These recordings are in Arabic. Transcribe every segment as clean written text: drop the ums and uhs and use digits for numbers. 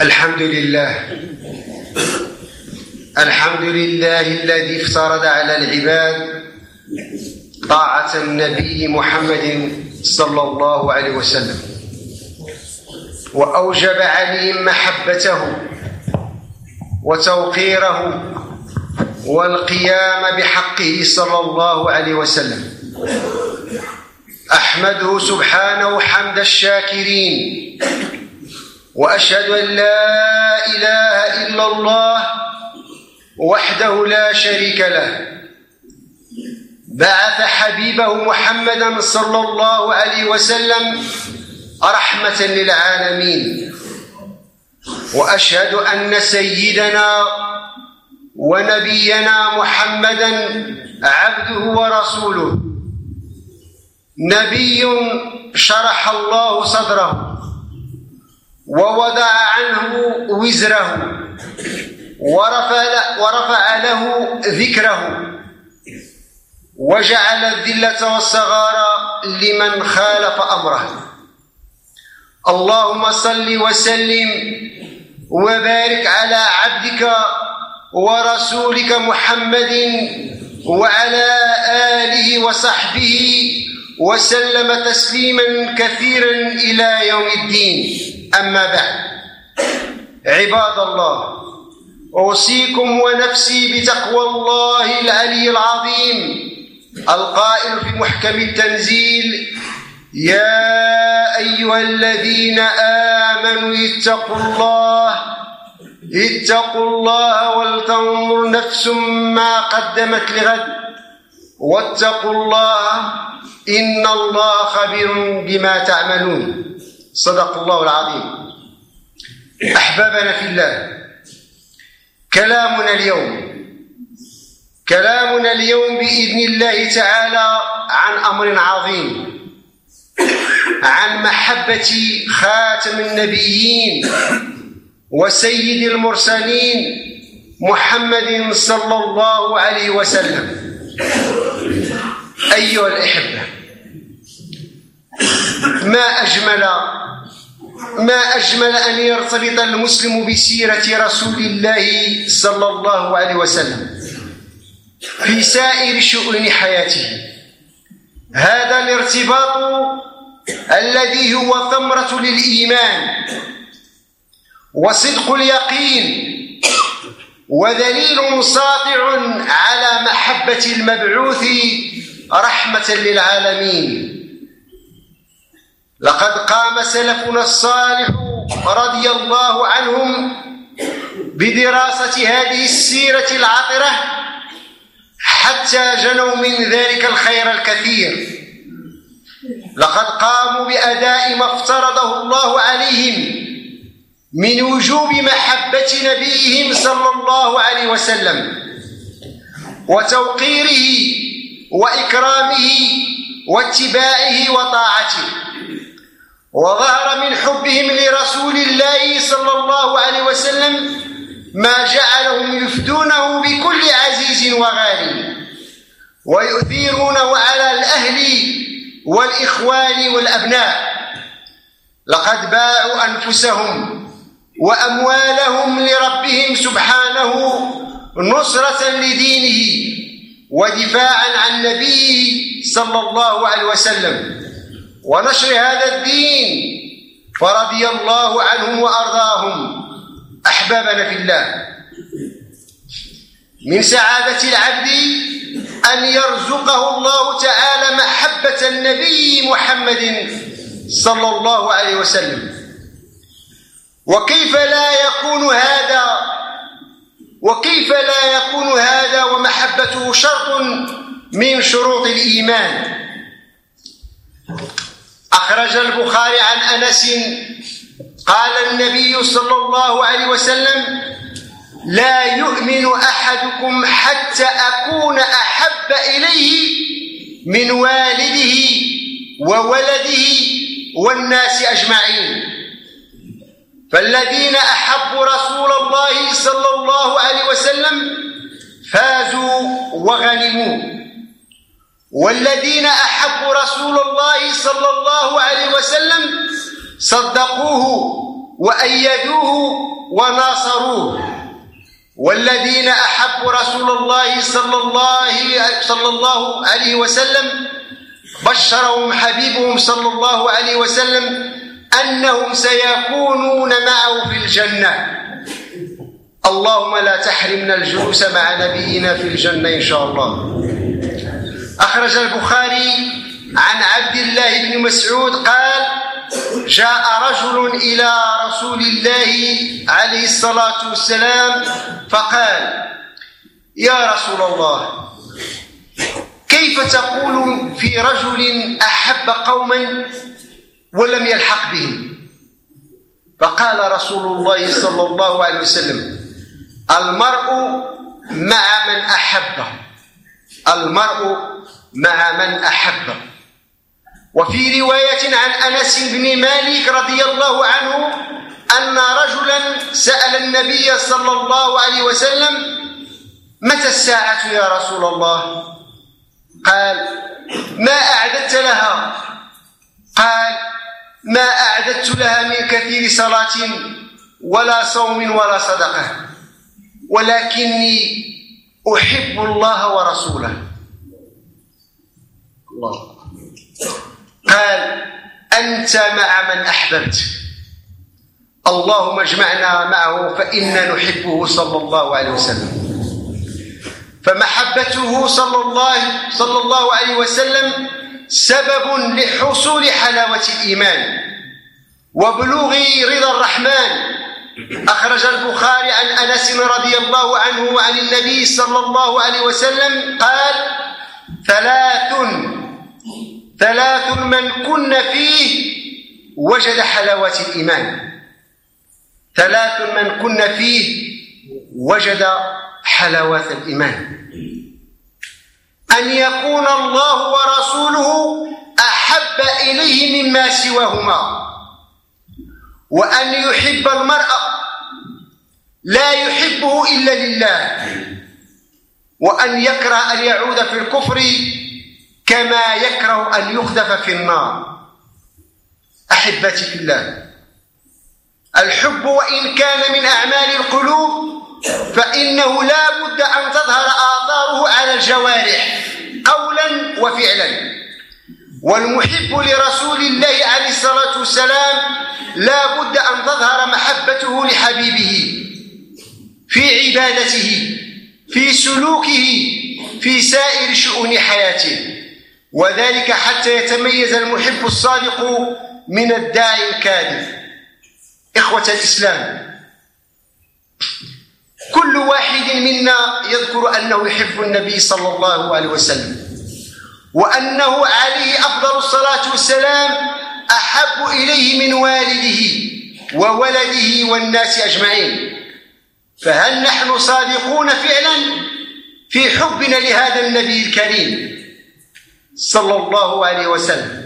الحمد لله الذي افترض على العباد طاعة النبي محمد صلى الله عليه وسلم، وأوجب عليهم محبته وتوقيره والقيام بحقه صلى الله عليه وسلم. أحمده سبحانه حمد الشاكرين، وأشهد أن لا إله إلا الله وحده لا شريك له، بعث حبيبه محمدا صلى الله عليه وسلم رحمة للعالمين. وأشهد أن سيدنا ونبينا محمدا عبده ورسوله، نبي شرح الله صدره ووضع عنه وزره ورفع له ذكره، وجعل الذلة والصغار لمن خالف أمره. اللهم صل وسلم وبارك على عبدك ورسولك محمد وعلى آله وصحبه وسلم تسليما كثيرا إلى يوم الدين. أما بعد، عباد الله، أوصيكم ونفسي بتقوى الله العلي العظيم القائل في محكم التنزيل: يا أيها الذين آمنوا اتقوا الله ولتنظر نفس ما قدمت لغد واتقوا الله إن الله خبير بما تعملون. صدق الله العظيم. أحبابنا في الله، كلامنا اليوم بإذن الله تعالى عن أمر عظيم، عن محبة خاتم النبيين وسيد المرسلين محمد صلى الله عليه وسلم. أيها الأحبة، ما أجمل أن يرتبط المسلم بسيرة رسول الله صلى الله عليه وسلم في سائر شؤون حياته. هذا الارتباط الذي هو ثمرة للإيمان وصدق اليقين ودليل ساطع على محبة المبعوث رحمة للعالمين. لقد قام سلفنا الصالح رضي الله عنهم بدراسة هذه السيرة العطرة حتى جنوا من ذلك الخير الكثير. لقد قاموا بأداء ما افترضه الله عليهم من وجوب محبة نبيهم صلى الله عليه وسلم وتوقيره وإكرامه واتباعه وطاعته. وظهر من حبهم لرسول الله صلى الله عليه وسلم ما جعلهم يفدونه بكل عزيز وغالي ويؤثرونه على الأهل والإخوان والأبناء. لقد باعوا أنفسهم وأموالهم لربهم سبحانه نصرة لدينه ودفاعا عن نبيه صلى الله عليه وسلم ونشر هذا الدين، فرضي الله عنهم وأرضاهم. أحبابنا في الله، من سعادة العبد أن يرزقه الله تعالى محبة النبي محمد صلى الله عليه وسلم. وكيف لا يكون هذا ومحبته شرط من شروط الإيمان. أخرج البخاري عن أنس قال النبي صلى الله عليه وسلم: لا يؤمن أحدكم حتى أكون أحب إليه من والده وولده والناس أجمعين. فالذين أحبوا رسول الله صلى الله عليه وسلم فازوا وغنموا، والذين أحبوا رسول الله صلى الله عليه وسلم صدقوه وأيدوه وناصروه. والذين أحبوا رسول الله صلى الله عليه وسلم بشرهم حبيبهم صلى الله عليه وسلم أنهم سيكونون معه في الجنة. اللهم لا تحرمنا الجلوس مع نبينا في الجنة إن شاء الله. أخرج البخاري عن عبد الله بن مسعود قال: جاء رجل إلى رسول الله عليه الصلاة والسلام فقال: يا رسول الله، كيف تقول في رجل أحب قوما ولم يلحق بهم؟ فقال رسول الله صلى الله عليه وسلم: المرء مع من أحبه، المرء مع من أحبه. وفي رواية عن أنس بن مالك رضي الله عنه أن رجلا سأل النبي صلى الله عليه وسلم: متى الساعة يا رسول الله؟ قال: ما أعددت لها؟ قال: ما أعددت لها من كثير صلاة ولا صوم ولا صدقة، ولكني أحب الله ورسوله. الله. قال: أنت مع من أحببت، اللهم اجمعنا معه فإنا نحبه صلى الله عليه وسلم. فمحبته صلى الله عليه وسلم سبب لحصول حلاوة الإيمان وبلوغ رضا الرحمن. أخرج البخاري عن أنس رضي الله عنه عن النبي صلى الله عليه وسلم قال: ثلاث من كن فيه وجد حلاوة الإيمان. ثلاث من كن فيه وجد حلاوة الإيمان: أن يكون الله ورسوله أحب إليه مما سواهما، وأن يحب المرء لا يحبه إلا لله، وأن يكره أن يعود في الكفر كما يكره أن يقذف في النار. أحبتي في الله، الحب وإن كان من أعمال القلوب فإنه لا بد أن تظهر آثاره على الجوارح قولا وفعلا. والمحب لرسول الله عليه الصلاة والسلام لا بد أن تظهر محبته لحبيبه في عبادته، في سلوكه، في سائر شؤون حياته، وذلك حتى يتميز المحب الصادق من الداعي الكاذب. إخوة الإسلام، كل واحد منا يذكر أنه يحب النبي صلى الله عليه وسلم، وأنه عليه أفضل الصلاة والسلام أحب إليه من والده وولده والناس أجمعين. فهل نحن صادقون فعلا في حبنا لهذا النبي الكريم صلى الله عليه وسلم؟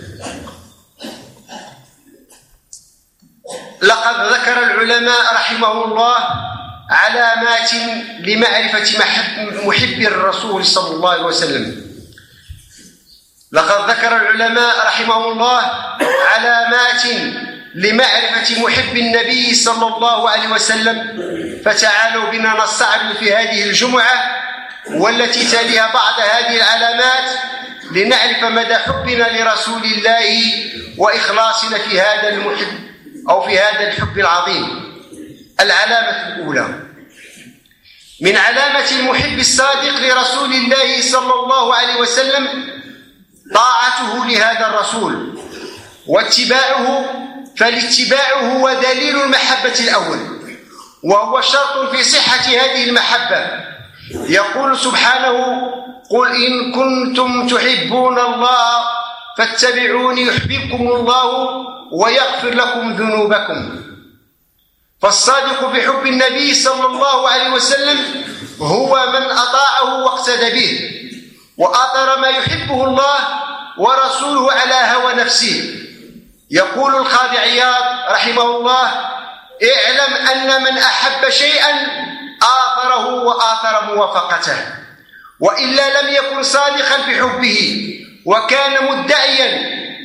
لقد ذكر العلماء رحمه الله علامات لمعرفة محب الرسول صلى الله عليه وسلم. لقد ذكر العلماء رحمه الله علامات لمعرفة محب النبي صلى الله عليه وسلم، فتعالوا بنا نستعرض في هذه الجمعة والتي تليها بعض هذه العلامات لنعرف مدى حبنا لرسول الله وإخلاصنا في هذا المحب أو في هذا الحب العظيم. العلامة الأولى من علامة المحب الصادق لرسول الله صلى الله عليه وسلم طاعته لهذا الرسول واتباعه، فالاتباع هو دليل المحبة الأول، وهو شرط في صحة هذه المحبة. يقول سبحانه: قل إن كنتم تحبون الله فاتبعوني يحببكم الله ويغفر لكم ذنوبكم. فالصادق في حب النبي صلى الله عليه وسلم هو من أطاعه واقتدى به وآثر ما يحبه الله ورسوله على هوى نفسه. يقول القاضي عياض رحمه الله: اعلم أن من أحب شيئا آثره وآثر موافقته، وإلا لم يكن صادقا في حبه وكان مدعيا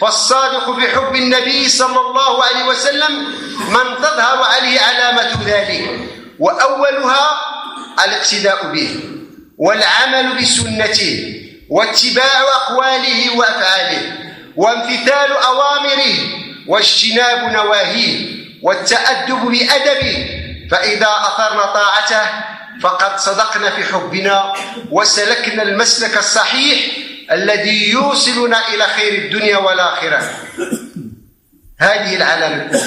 فالصادق في حب النبي صلى الله عليه وسلم من تظهر عليه علامة ذلك، وأولها الاقتداء به والعمل بسنته واتباع أقواله وأفعاله وامتثال أوامره واجتناب نواهيه والتأدب بأدبه، فإذا أثرنا طاعته فقد صدقنا في حبنا وسلكنا المسلك الصحيح الذي يوصلنا إلى خير الدنيا والآخرة. هذه العلامة الأولى.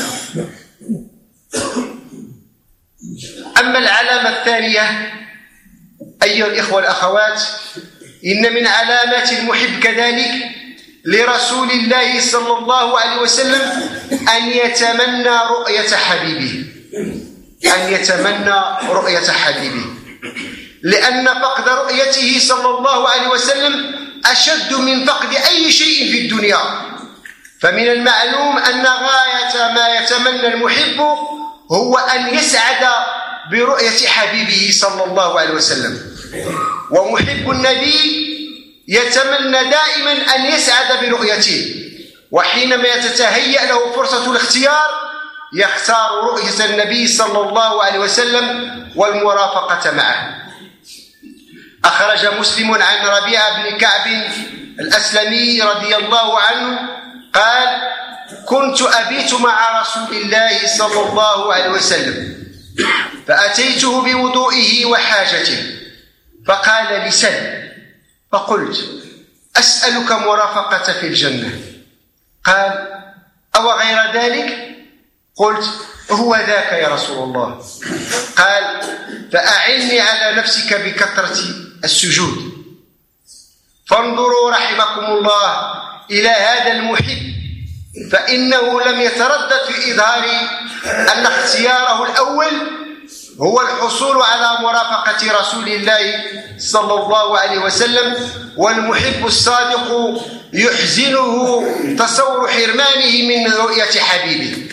أما العلامة الثانية أيها الإخوة والأخوات، إن من علامات المحب كذلك لرسول الله صلى الله عليه وسلم أن يتمنى رؤية حبيبه، أن يتمنى رؤية حبيبه، لأن فقد رؤيته صلى الله عليه وسلم أشد من فقد أي شيء في الدنيا. فمن المعلوم أن غاية ما يتمنى المحب هو أن يسعد برؤية حبيبه صلى الله عليه وسلم. ومحب النبي يتمنى دائما أن يسعد برؤيته، وحينما يتهيأ له فرصة الاختيار يختار رؤية النبي صلى الله عليه وسلم والمرافقة معه. أخرج مسلم عن ربيعة بن كعب الأسلمي رضي الله عنه قال: كنت أبيت مع رسول الله صلى الله عليه وسلم فأتيته بوضوئه وحاجته فقال لي: سل. فقلت: أسألك مرافقة في الجنة. قال: أو غير ذلك؟ قلت: هو ذاك يا رسول الله. قال: فأعني على نفسك بكثرة السجود. فانظروا رحمكم الله إلى هذا المحب، فإنه لم يتردد في إظهار أن اختياره الأول هو الحصول على مرافقة رسول الله صلى الله عليه وسلم. والمحب الصادق يحزنه تصور حرمانه من رؤية حبيبه.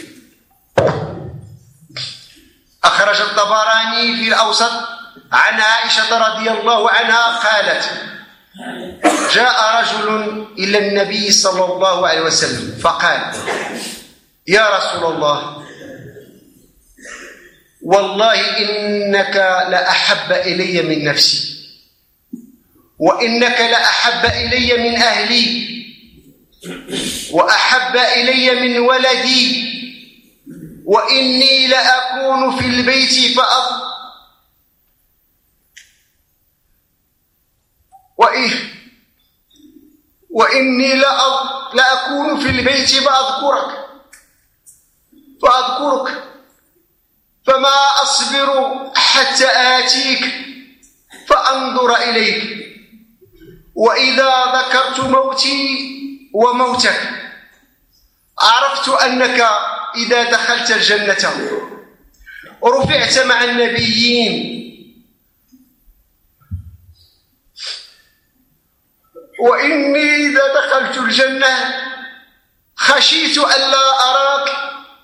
أخرج الطبراني في الأوسط عن عائشة رضي الله عنها قالت: جاء رجل إلى النبي صلى الله عليه وسلم فقال: يا رسول الله، والله إنك لأحب إلي من نفسي، وإنك لأحب إلي من أهلي، وأحب إلي من ولدي، وإني لأكون في البيت وإني لأكون في البيت فأذكرك فما أصبر حتى آتيك فأنظر إليك، وإذا ذكرت موتي وموتك عرفت أنك إذا دخلت الجنة رفعت مع النبيين، وإني إذا دخلت الجنة خشيت ألا أراك.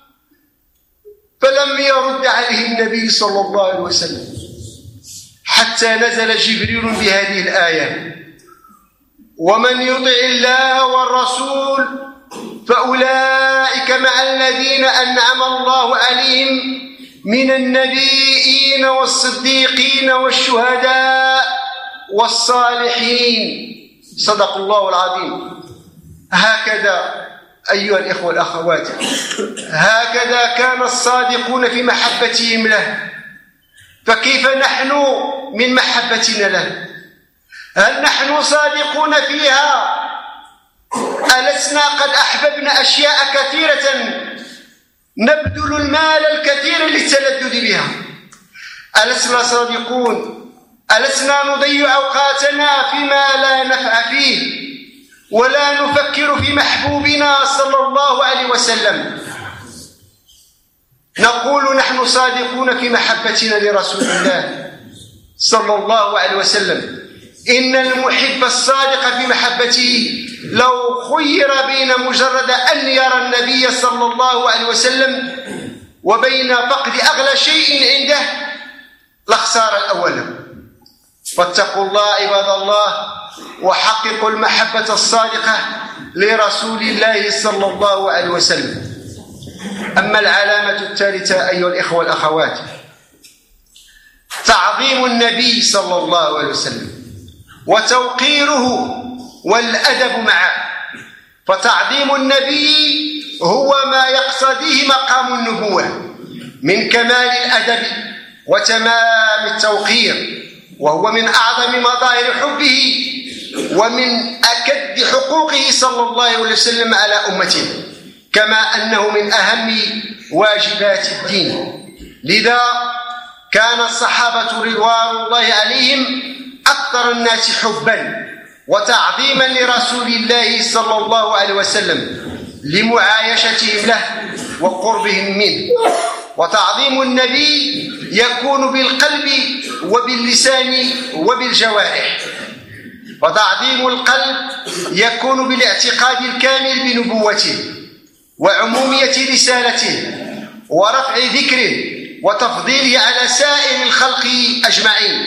فلم يرد عليه النبي صلى الله عليه وسلم حتى نزل جبريل بهذه الآية: ومن يطع الله والرسول فأولئك مع الذين أنعم الله عليهم من النبيين والصديقين والشهداء والصالحين. صدق الله العظيم. هكذا أيها الإخوة والأخوات، هكذا كان الصادقون في محبتهم له. فكيف نحن من محبتنا له؟ هل نحن صادقون فيها؟ ألسنا قد أحببنا أشياء كثيرة نبذل المال الكثير للتلذذ بها؟ ألسنا صادقون؟ ألسنا نضيع أوقاتنا فيما لا نفع فيه ولا نفكر في محبوبنا صلى الله عليه وسلم؟ نقول نحن صادقون في محبتنا لرسول الله صلى الله عليه وسلم. إن المحب الصادق في محبته لو خير بين مجرد أن يرى النبي صلى الله عليه وسلم وبين فقد أغلى شيء عنده لاختار الأول. فاتقوا الله عباد الله وحققوا المحبة الصادقة لرسول الله صلى الله عليه وسلم. أما العلامة الثالثة أيها الإخوة والأخوات، تعظيم النبي صلى الله عليه وسلم وتوقيره والأدب معه. فتعظيم النبي هو ما يقتضيه مقام النبوة من كمال الأدب وتمام التوقير، وهو من أعظم مظاهر حبه ومن أكد حقوقه صلى الله عليه وسلم على أمته، كما أنه من أهم واجبات الدين. لذا كان الصحابة رضوان الله عليهم أكثر الناس حبا وتعظيما لرسول الله صلى الله عليه وسلم لمعايشتهم له وقربهم منه. وتعظيم النبي يكون بالقلب وباللسان وبالجوارح. وتعظيم القلب يكون بالاعتقاد الكامل بنبوته وعمومية رسالته ورفع ذكره وتفضيله على سائر الخلق أجمعين،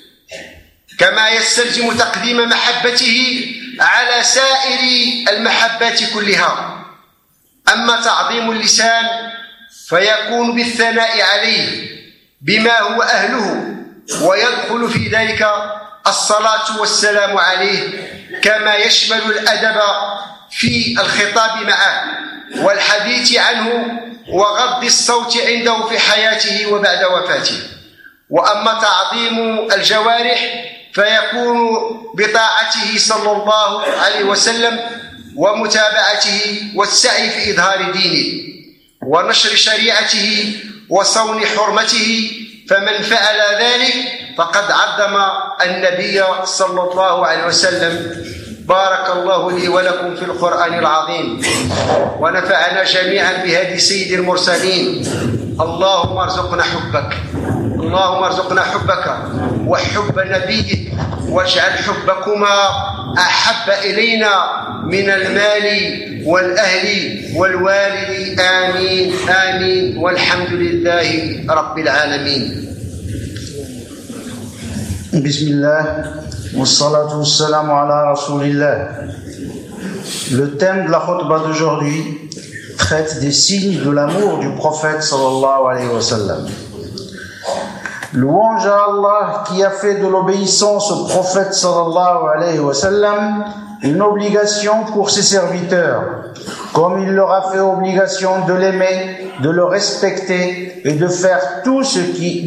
كما يستلزم تقديم محبته على سائر المحبات كلها. أما تعظيم اللسان فيكون بالثناء عليه بما هو أهله، ويدخل في ذلك الصلاة والسلام عليه، كما يشمل الأدب في الخطاب معه والحديث عنه وغض الصوت عنده في حياته وبعد وفاته. وأما تعظيم الجوارح فيكون بطاعته صلى الله عليه وسلم ومتابعته والسعي في إظهار دينه ونشر شريعته وصون حرمته. فمن فعل ذلك فقد عظم النبي صلى الله عليه وسلم. بارك الله لي ولكم في القرآن العظيم ونفعنا جميعا بهدي سيد المرسلين. اللهم ارزقنا حبك، اللهم ارزقنا حبك وحب نبيك، واجعل حبكما أحب إلينا من المال والأهل والوالد. آمين آمين والحمد لله رب العالمين. بسم الله والصلاة والسلام على رسول الله. Le thème de la khutbah d'aujourd'hui traite des signes de l'amour du prophète sallallahu alayhi wa sallam. Louange à Allah qui a fait de l'obéissance au prophète sallallahu alayhi wa sallam une obligation pour ses serviteurs, comme il leur a fait obligation de l'aimer, de le respecter et de faire tout ce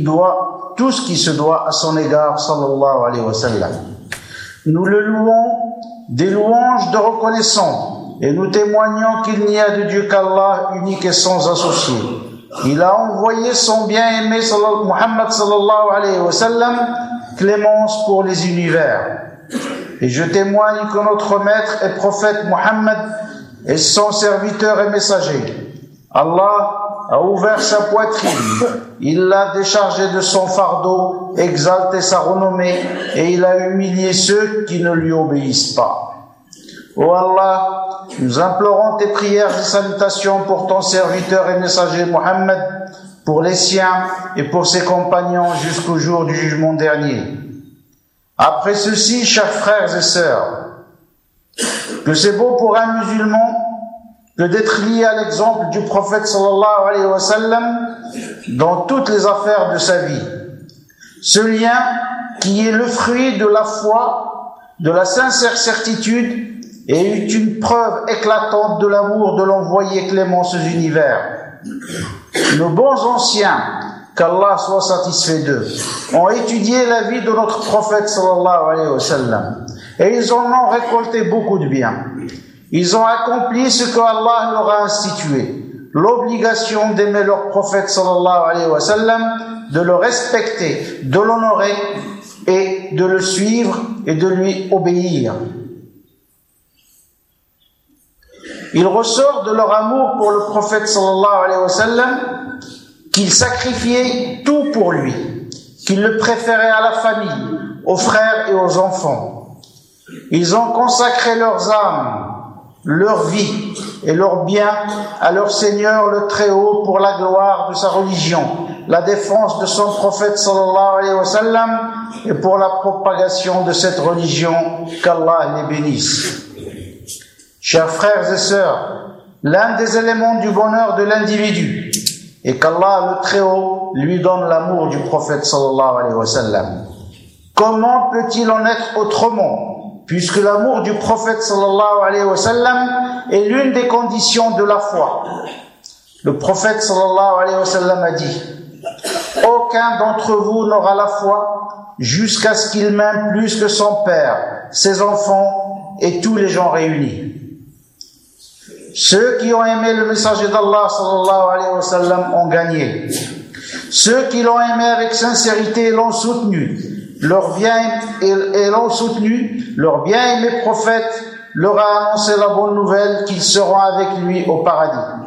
qui se doit à son égard sallallahu alayhi wa sallam. Nous le louons des louanges de reconnaissance et nous témoignons qu'il n'y a de Dieu qu'Allah, unique et sans associé. Il a envoyé son bien-aimé Muhammad sallallahu alayhi wa sallam, clémence pour les univers. Et je témoigne que notre maître et prophète Muhammad est son serviteur et messager. Allah a ouvert sa poitrine, il l'a déchargé de son fardeau, exalté sa renommée, et il a humilié ceux qui ne lui obéissent pas. Ô Allah, nous implorons tes prières et salutations pour ton serviteur et messager Muhammad, pour les siens et pour ses compagnons jusqu'au jour du jugement dernier. Après ceci, chers frères et sœurs, que c'est beau pour un musulman que d'être lié à l'exemple du prophète sallallahu alayhi wa sallam dans toutes les affaires de sa vie. Ce lien qui est le fruit de la foi, de la sincère certitude et est une preuve éclatante de l'amour de l'envoyé clémence aux univers. Nos bons anciens, qu'Allah soit satisfait d'eux, ont étudié la vie de notre prophète sallallahu alayhi wa sallam et ils en ont récolté beaucoup de bien. Ils ont accompli ce que Allah leur a institué, l'obligation d'aimer leur prophète sallallahu alayhi wa sallam, de le respecter, de l'honorer et de le suivre et de lui obéir. Il ressort de leur amour pour le prophète sallallahu alayhi wa sallam qu'ils sacrifiaient tout pour lui, qu'ils le préféraient à la famille, aux frères et aux enfants. Ils ont consacré leurs âmes, leur vie et leurs biens à leur Seigneur le Très-Haut pour la gloire de sa religion, la défense de son prophète sallallahu alayhi wa sallam et pour la propagation de cette religion, qu'Allah les bénisse. Chers frères et sœurs, l'un des éléments du bonheur de l'individu est qu'Allah le Très-Haut lui donne l'amour du prophète sallallahu alayhi wa sallam. Comment peut-il en être autrement, puisque l'amour du prophète sallallahu alayhi wa sallam est l'une des conditions de la foi. Le prophète sallallahu alayhi wa sallam a dit: aucun d'entre vous n'aura la foi jusqu'à ce qu'il m'aime plus que son père, ses enfants et tous les gens réunis. Ceux qui ont aimé le messager d'Allah sallallahu alayhi wa sallam ont gagné. Ceux qui l'ont aimé avec sincérité l'ont soutenu. Leur bien-aimé prophète leur a annoncé la bonne nouvelle qu'ils seront avec lui au paradis.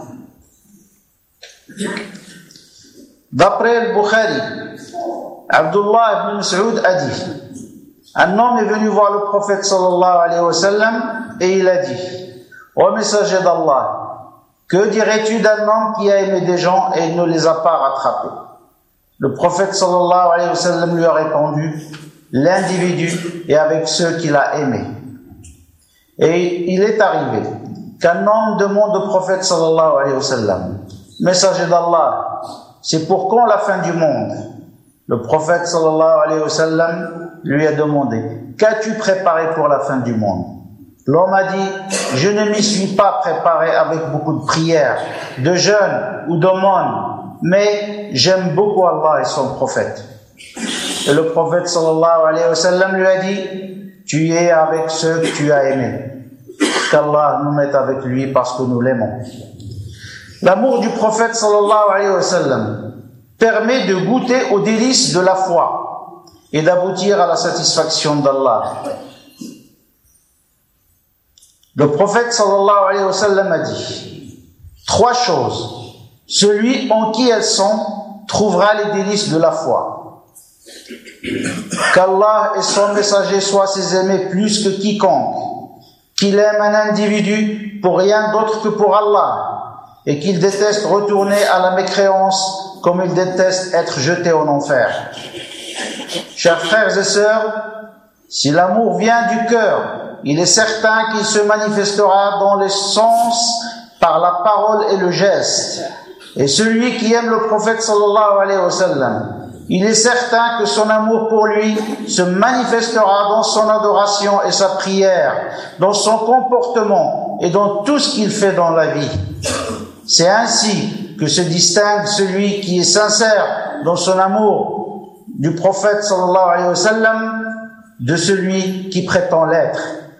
D'après le Bukhari, Abdullah ibn Mas'ud a dit: un homme est venu voir le prophète sallallahu alayhi wa sallam et il a dit: ô messager d'Allah, que dirais-tu d'un homme qui a aimé des gens et ne les a pas rattrapés? Le prophète sallallahu alayhi wa sallam lui a répondu: l'individu est avec ceux qu'il a aimés. Et il est arrivé qu'un homme demande au prophète sallallahu alayhi wa sallam: messager d'Allah, c'est pour quand la fin du monde? Le prophète sallallahu alayhi wa sallam lui a demandé: qu'as-tu préparé pour la fin du monde? L'homme a dit: je ne m'y suis pas préparé avec beaucoup de prières, de jeûnes ou d'aumônes, mais j'aime beaucoup Allah et son prophète. Et le prophète sallallahu alayhi wa sallam lui a dit: tu es avec ceux que tu as aimés. Qu'Allah nous mette avec lui parce que nous l'aimons. L'amour du prophète sallallahu alayhi wa sallam permet de goûter aux délices de la foi et d'aboutir à la satisfaction d'Allah. Le prophète sallallahu alayhi wa sallam a dit: 3 choses. Celui en qui elles sont trouvera les délices de la foi. Qu'Allah et son messager soient ses aimés plus que quiconque. Qu'il aime un individu pour rien d'autre que pour Allah. Et qu'il déteste retourner à la mécréance comme il déteste être jeté en enfer. Chers frères et sœurs, si l'amour vient du cœur, il est certain qu'il se manifestera dans les sens par la parole et le geste. Et celui qui aime le prophète sallallahu alayhi wa sallam, il est certain que son amour pour lui se manifestera dans son adoration et sa prière, dans son comportement et dans tout ce qu'il fait dans la vie. C'est ainsi que se distingue celui qui est sincère dans son amour du prophète sallallahu alayhi wa sallam de celui qui prétend l'être.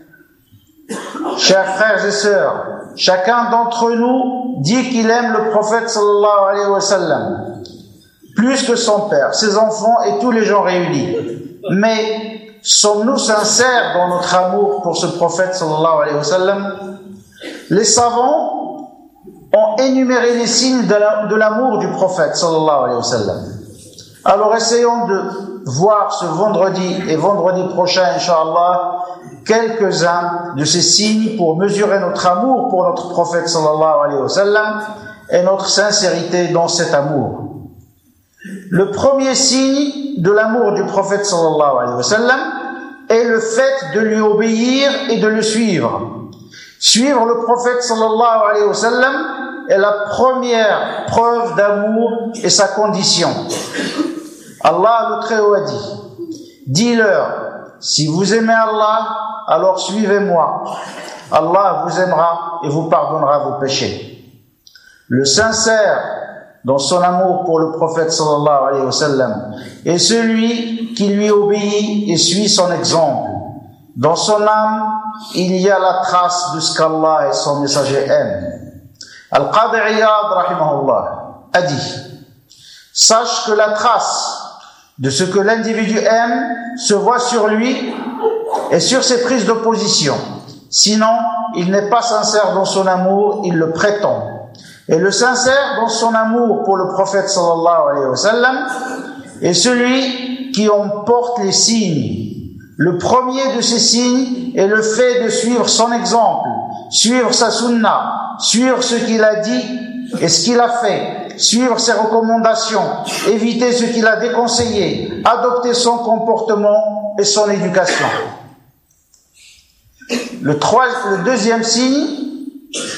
Chers frères et sœurs, chacun d'entre nous dit qu'il aime le prophète sallallahu alayhi wa sallam plus que son père, ses enfants et tous les gens réunis. Mais sommes-nous sincères dans notre amour pour ce prophète sallallahu alayhi wa sallam? Les savants ont énuméré les signes de l'amour du prophète sallallahu alayhi wa sallam. Alors essayons de voir ce vendredi et vendredi prochain, Inch'Allah, quelques-uns de ces signes pour mesurer notre amour pour notre prophète sallallahu alayhi wa sallam et notre sincérité dans cet amour. Le premier signe de l'amour du prophète sallallahu alayhi wa sallam est le fait de lui obéir et de le suivre. Suivre le prophète sallallahu alayhi wa sallam est la première preuve d'amour et sa condition. Allah le Très-Haut a dit: dis-leur, si vous aimez Allah, alors suivez-moi. Allah vous aimera et vous pardonnera vos péchés. Le sincère dans son amour pour le prophète sallallahu alayhi wa sallam est celui qui lui obéit et suit son exemple. Dans son âme, il y a la trace de ce qu'Allah et son messager aiment. Al-Qadi Iyad, rahimahullah, a dit: sache que la trace de ce que l'individu aime se voit sur lui et sur ses prises de position. Sinon, il n'est pas sincère dans son amour, il le prétend. Et le sincère dans son amour pour le prophète sallallahu alayhi wa sallam est celui qui en porte les signes. Le premier de ces signes est le fait de suivre son exemple, suivre sa sunna, suivre ce qu'il a dit et ce qu'il a fait, suivre ses recommandations, éviter ce qu'il a déconseillé, adopter son comportement et son éducation. Le deuxième signe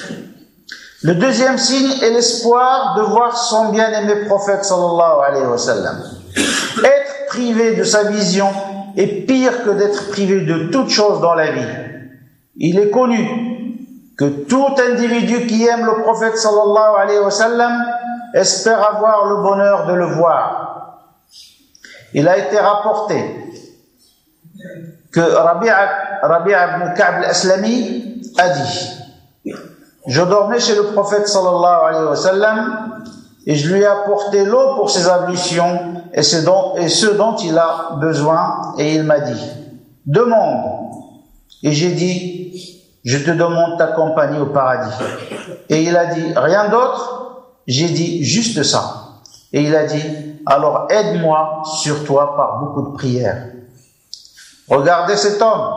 est l'espoir de voir son bien-aimé prophète sallallahu alayhi wa sallam. Être privé de sa vision est pire que d'être privé de toute chose dans la vie. Il est connu que tout individu qui aime le prophète sallallahu alayhi wa sallam espère avoir le bonheur de le voir. Il a été rapporté que Rabi'a ibn Ka'b al-Aslami a dit: je dormais chez le prophète sallallahu alayhi wa sallam et je lui ai apporté l'eau pour ses ablutions et ce dont il a besoin, et il m'a dit: demande. Et j'ai dit: je te demande ta compagnie au paradis. Et il a dit: rien d'autre? J'ai dit: juste ça. Et il a dit: alors aide-moi sur toi par beaucoup de prières. Regardez cet homme.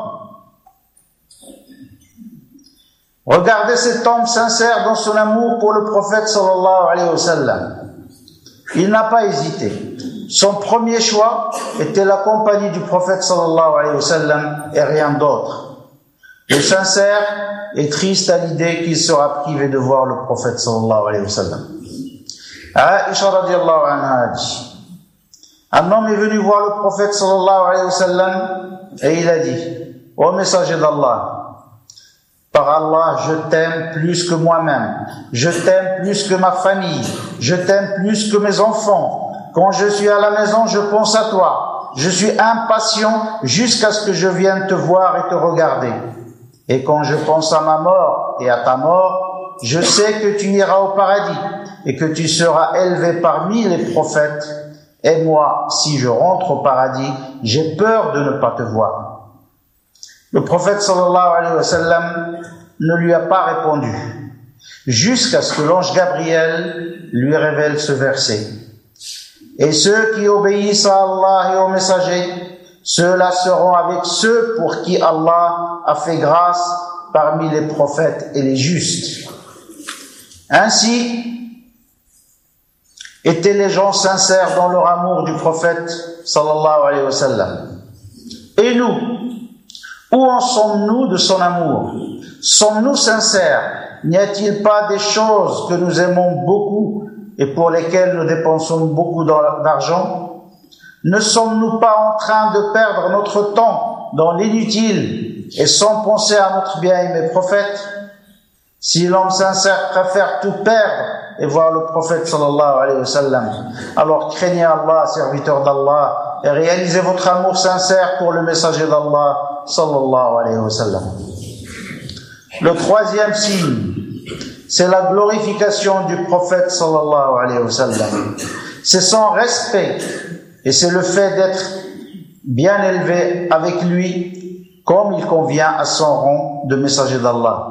Regardez cet homme sincère dans son amour pour le prophète sallallahu alayhi wa sallam. Il n'a pas hésité. Son premier choix était la compagnie du prophète sallallahu alayhi wa sallam et rien d'autre. Le sincère est triste à l'idée qu'il sera privé de voir le prophète sallallahu alayhi wa sallam. Aïcha radiallahu anha a dit: un homme est venu voir le prophète sallallahu alayhi wa sallam et il a dit: ô messager d'Allah, par Allah, je t'aime plus que moi-même, je t'aime plus que ma famille, je t'aime plus que mes enfants. Quand je suis à la maison, je pense à toi. Je suis impatient jusqu'à ce que je vienne te voir et te regarder. Et quand je pense à ma mort et à ta mort, je sais que tu iras au paradis et que tu seras élevé parmi les prophètes. Et moi, si je rentre au paradis, j'ai peur de ne pas te voir. Le prophète sallallahu alayhi wa sallam ne lui a pas répondu, jusqu'à ce que l'ange Gabriel lui révèle ce verset. Et ceux qui obéissent à Allah et au messager, ceux-là seront avec ceux pour qui Allah a fait grâce parmi les prophètes et les justes. Ainsi étaient les gens sincères dans leur amour du prophète sallallahu alayhi wa sallam. Et nous, où en sommes-nous de son amour? Sommes-nous sincères? N'y a-t-il pas des choses que nous aimons beaucoup et pour lesquelles nous dépensons beaucoup d'argent? Ne sommes-nous pas en train de perdre notre temps dans l'inutile et sans penser à notre bien-aimé prophète? Si l'homme sincère préfère tout perdre et voir le prophète sallallahu alayhi wa sallam, alors craignez Allah, serviteur d'Allah, et réalisez votre amour sincère pour le messager d'Allah sallallahu alayhi wa sallam. Le troisième signe, c'est la glorification du prophète sallallahu alayhi wa sallam. C'est son respect et c'est le fait d'être bien élevé avec lui comme il convient à son rang de messager d'Allah.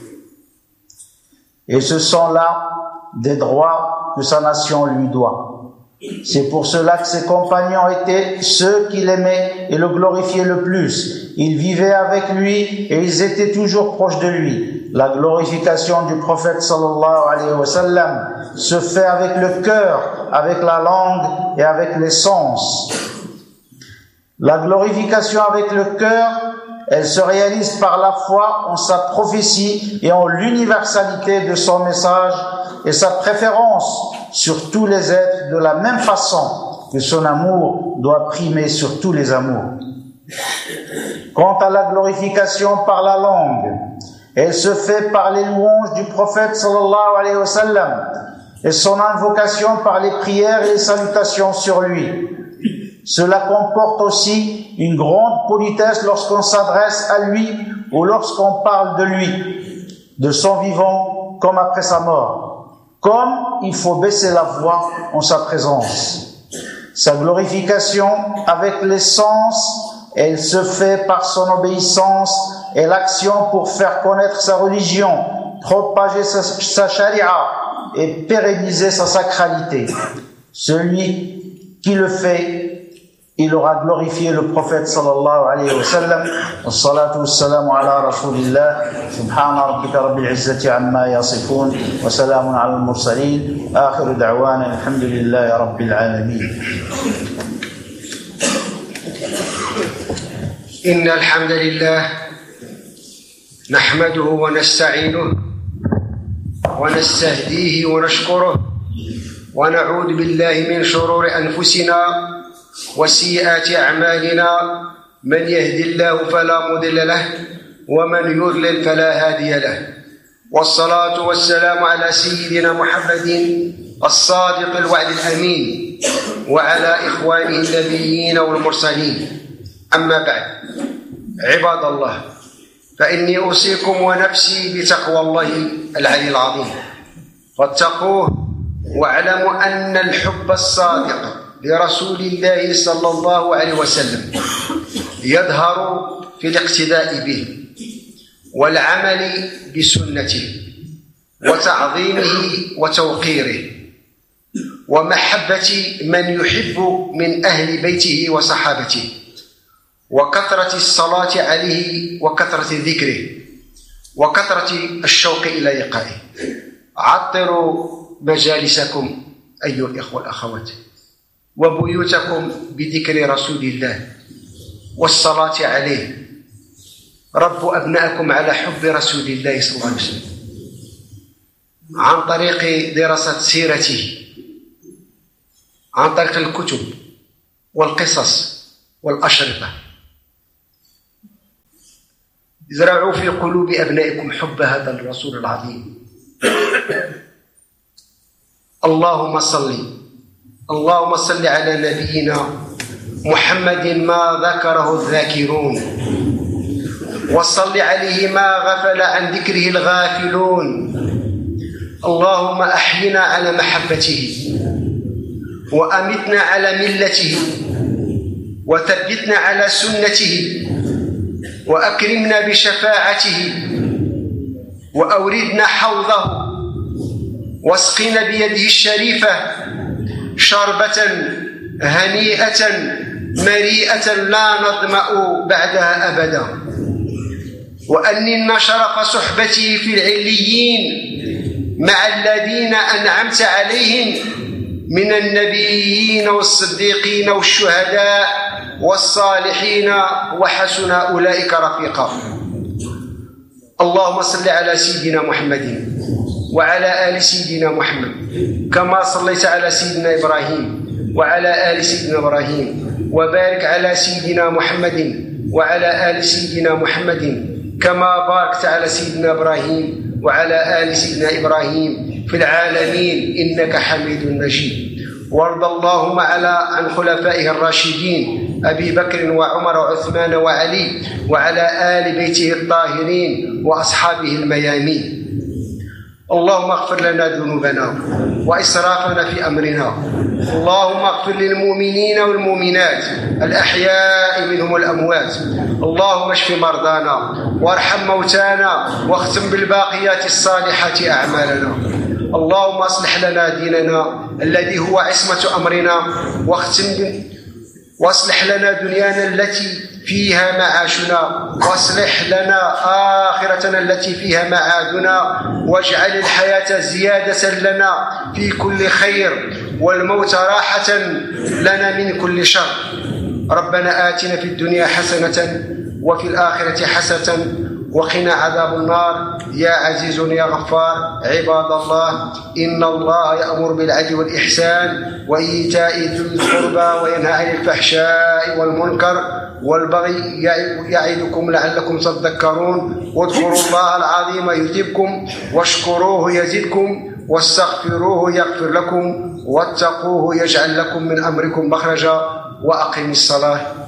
Et ce sont là des droits que sa nation lui doit. C'est pour cela que ses compagnons étaient ceux qui l'aimaient et le glorifiaient le plus. Ils vivaient avec lui et ils étaient toujours proches de lui. La glorification du prophète sallallahu alayhi wa sallam se fait avec le cœur, avec la langue et avec les sens. La glorification avec le cœur, elle se réalise par la foi en sa prophétie et en l'universalité de son message et sa préférence sur tous les êtres de la même façon que son amour doit primer sur tous les amours. Quant à la glorification par la langue, elle se fait par les louanges du prophète sallallahu alayhi wa sallam et son invocation par les prières et les salutations sur lui. Cela comporte aussi une grande politesse lorsqu'on s'adresse à lui ou lorsqu'on parle de lui, de son vivant comme après sa mort. Comme il faut baisser la voix en sa présence. Sa glorification avec les sens, elle se fait par son obéissance et l'action pour faire connaître sa religion, propager sa charia et pérenniser sa sacralité. Celui qui le fait il aura glorifié le prophète sallallahu alayhi wa sallam. As-salatu was-salamu ala rasulillah. Subhana rabbika rabbil izzati amma yasifun wa salamun ala al-mursalin. Akhiru da'wana alhamdulillahi rabbil alamin. إن الحمد لله نحمده ونستعينه ونستهديه ونشكره ونعوذ بالله من شرور أنفسنا وسيئات أعمالنا من يهد الله فلا مضل له ومن يضلل فلا هادي له والصلاة والسلام على سيدنا محمد الصادق الوعد الأمين وعلى إخوانه النبيين والمرسلين. أما بعد عباد الله فإني أوصيكم ونفسي بتقوى الله العلي العظيم فاتقوه واعلموا أن الحب الصادق لرسول الله صلى الله عليه وسلم يظهر في الاقتداء به والعمل بسنته وتعظيمه وتوقيره ومحبة من يحب من أهل بيته وصحابته وكثرة الصلاة عليه وكثرة ذكره وكثرة الشوق إلى لقائه. عطروا مجالسكم أيها الإخوة والأخوات وبيوتكم بذكر رسول الله والصلاة عليه. ربوا أبنائكم على حب رسول الله صلى الله عليه وسلم عن طريق دراسة سيرته، عن طريق الكتب والقصص والأشرطة. ازرعوا في قلوب أبنائكم حب هذا الرسول العظيم. اللهم صل على نبينا محمد ما ذكره الذاكرون وصل عليه ما غفل عن ذكره الغافلون. اللهم أحينا على محبته وأمتنا على ملته وثبتنا على سنته وأكرمنا بشفاعته وأوردنا حوضه واسقنا بيده الشريفة شربة هنيئة مريئة لا نظمأ بعدها أبدا. وأننا شرف صحبته في العليين مع الذين أنعمت عليهم من النبيين والصديقين والشهداء والصالحين وحسن أولئك رفيقا. اللهم صل على سيدنا محمد وعلى آل سيدنا محمد كما صليت على سيدنا إبراهيم وعلى آل سيدنا إبراهيم وبارك على سيدنا محمد وعلى آل سيدنا محمد كما باركت على سيدنا إبراهيم وعلى آل سيدنا إبراهيم في العالمين إنك حميد مجيد. وارض اللهم عن خلفائه الراشدين أبي بكر وعمر وعثمان وعلي وعلى آل بيته الطاهرين وأصحابه الميامين. اللهم اغفر لنا ذنوبنا وإسرافنا في أمرنا. اللهم اغفر للمؤمنين والمؤمنات الأحياء منهم والأموات. اللهم اشف مرضانا وارحم موتانا واختم بالباقيات الصالحات أعمالنا. اللهم اصلح لنا ديننا الذي هو عصمة أمرنا واصلح لنا دنيانا التي فيها معاشنا واصلح لنا آخرتنا التي فيها معادنا واجعل الحياة زيادة لنا في كل خير والموت راحة لنا من كل شر. ربنا آتنا في الدنيا حسنة وفي الآخرة حسنة وقنا عذاب النار. يا عزيز يا غفار. عباد الله إن الله يأمر بالعدل والإحسان وإيتاء ذي القربى وينهى عن الفحشاء والمنكر والبغي يعظكم لعلكم تذكرون. واذكروا الله العظيم يذكركم واشكروه يزدكم واستغفروه يغفر لكم واتقوه يجعل لكم من أمركم مخرجا. وأقم الصلاة.